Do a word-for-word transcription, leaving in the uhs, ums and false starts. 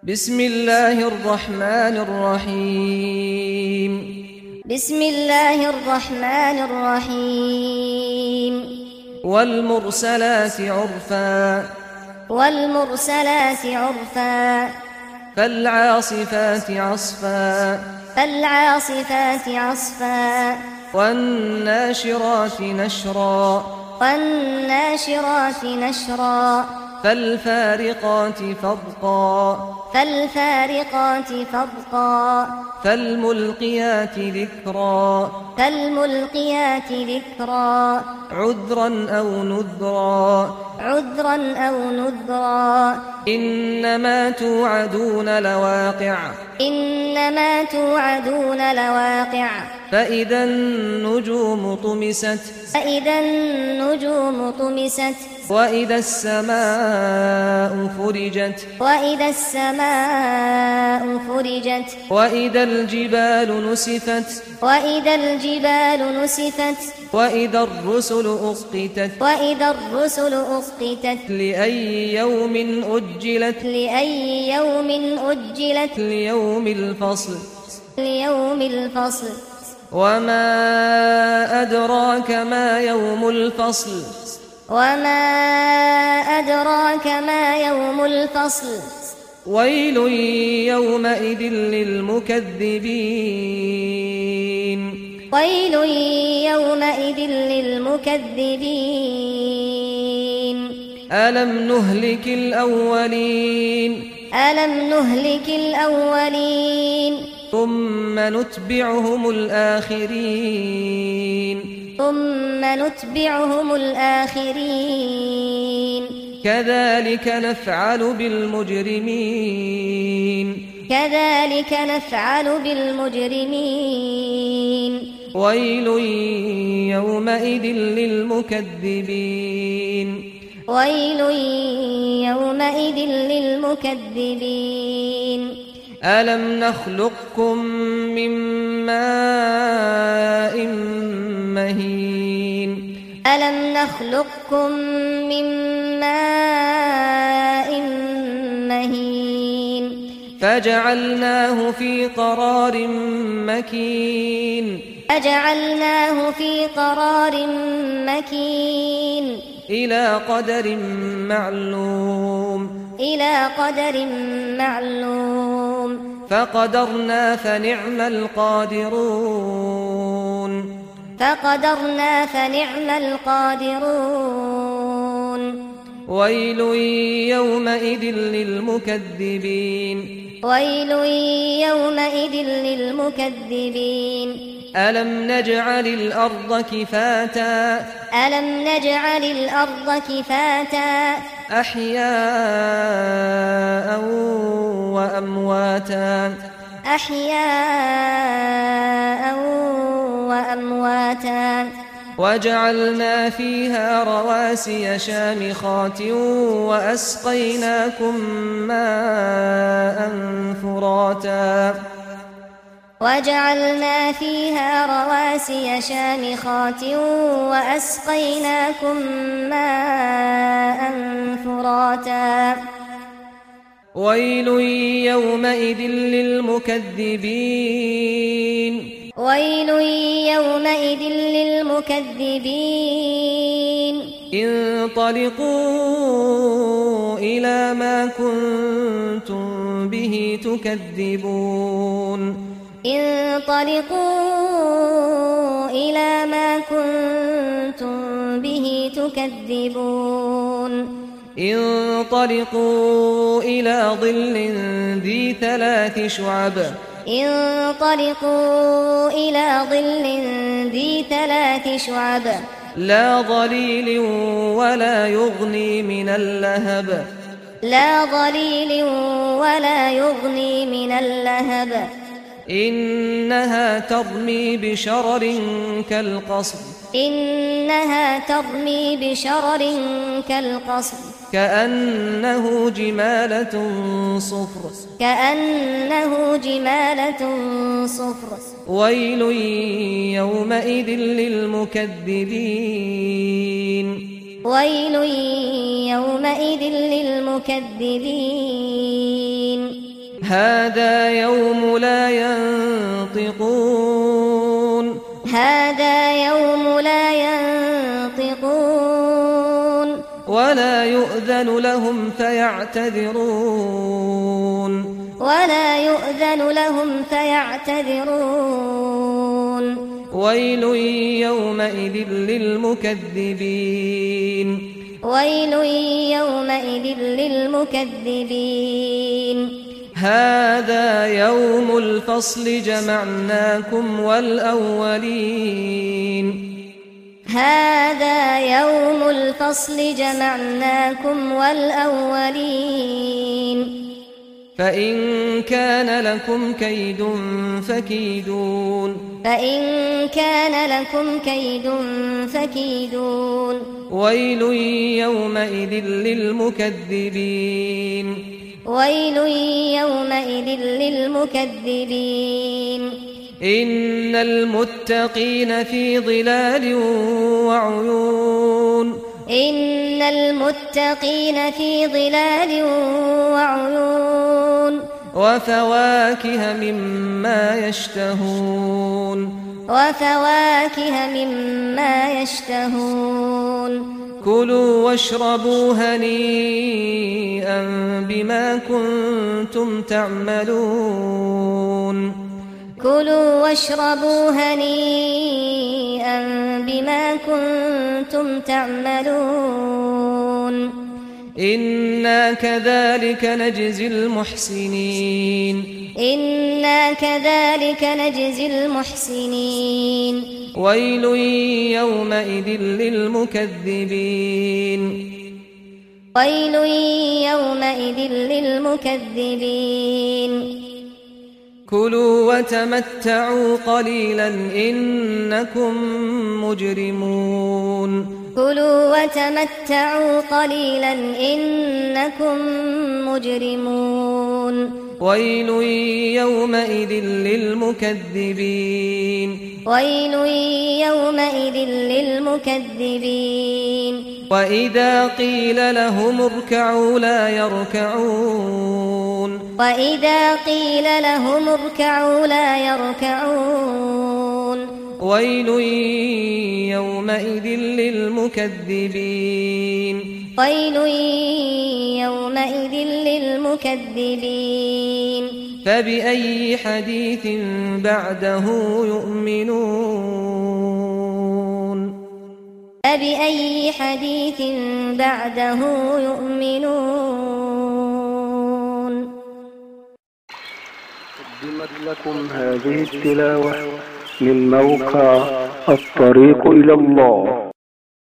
بسم الله الرحمن الرحيم بسم الله الرحمن الرحيم والمرسلات عرفا والمرسلات عرفا فالعاصفات عصفا فالعاصفات عصفا والناشرات نشرا والناشرات نشرا فالفارقات فرقا فالفارقات فرقا فالملقيات ذكرا فالملقيات ذكرا عذرا أو نذرا عذرا أو نذرا إنما توعدون لواقع إنما توعدون لواقع فإذا النجوم طمست فإذا النجوم طمست وإذا السماء فرجت وإذا السماء فرجت وإذا الجبال نسفت وإذا الجبال نسفت وإذا الرسل أقتت وإذا الرسل أقتت لأي يوم أجلت لأي يوم أجلت ليوم الفصل ليوم الفصل وما أدراك ما يوم الفصل وما أدراك ما يوم الفصل ويل يومئذ للمكذبين ويل يومئذ للمكذبين ألم نهلك الأولين ألم نهلك الأولين ثم نتبعهم الآخرين ثم نتبعهم الآخرين كذلك نفعل بالمجرمين كذلك نفعل بالمجرمين ويل يومئذ للمكذبين ويل يومئذ للمكذبين ألم نخلقكم من ماء مهين ألم نخلقكم من ماء مهين فجعلناه في قرار مكين فجعلناه في قرار مكين إلى قدر معلوم إلى قدر معلوم فقدرنا فنعم القادرون فقدرنا فنعم القادرون ويل يومئذ للمكذبين ويل يومئذ للمكذبين ألم نجعل الأرض كفاتا ألم نجعل الأرض كفاتا أحياء وأمواتا أحياء وأمواتا وجعلنا فيها رواسي شامخات وأسقيناكم ماء فراتا وجعلنا فيها رواسي شامخات وأسقيناكم ماء فراتا ويل يومئذ للمكذبين ويل يومئذ للمكذبين انطلقوا إلى ما كنتم به تكذبون انطلقوا إلى ما كنتم به تكذبون انطلقوا إلى ظل ذي ثلاث شعب انطلقوا إلى ظل ذي ثلاث شعب لا ظليل ولا يغني من اللهب لا ظليل ولا يغني من اللهب إنها ترمي بشرر كالقصر إنها ترمي بشرر كالقصر كأنه جمالة صفر كأنه جمالة صفر ويل يومئذ للمكذبين ويل يومئذ للمكذبين هذا يوم لا ينطقون هذا يوم لا ينطقون ولا يؤذن لهم فيعتذرون ولا يؤذن لهم فيعتذرون ويل يومئذ للمكذبين ويل يومئذ للمكذبين هذا يوم الفصل جمعناكم والأولين هذا يوم الفصل جمعناكم والأولين فإن كان لكم كيد فكيدون فإن كان لكم كيد فكيدون ويل يومئذ للمكذبين ويل يومئذ للمكذبين إن المتقين في ظلال وعيون إن المتقين في ظلال وعيون وفواكه مما يشتهون وفواكه مما يشتهون كلوا واشربوا هنيئا بما كنتم تعملون كلوا واشربوا هنيئا بما كنتم تعملون إنا كذلك نجزي المحسنين إنا كذلك نجزي المحسنين ويل يومئذ للمكذبين ويل يومئذ للمكذبين كلوا وتمتعوا قليلا إنكم مجرمون كلوا وتمتعوا قليلا إنكم مجرمون ويل يومئذ للمكذبين ويل يومئذ للمكذبين وإذا قيل لهم اركعوا لا يركعون وإذا قيل لهم اركعوا لا يركعون ويل يومئذ للمكذبين ويل يومئذ للمكذبين فبأي حديث بعده يؤمنون فبأي حديث بعده يؤمنون قدمت لكم هذه التلاوة من موقع الطريق إلى الله.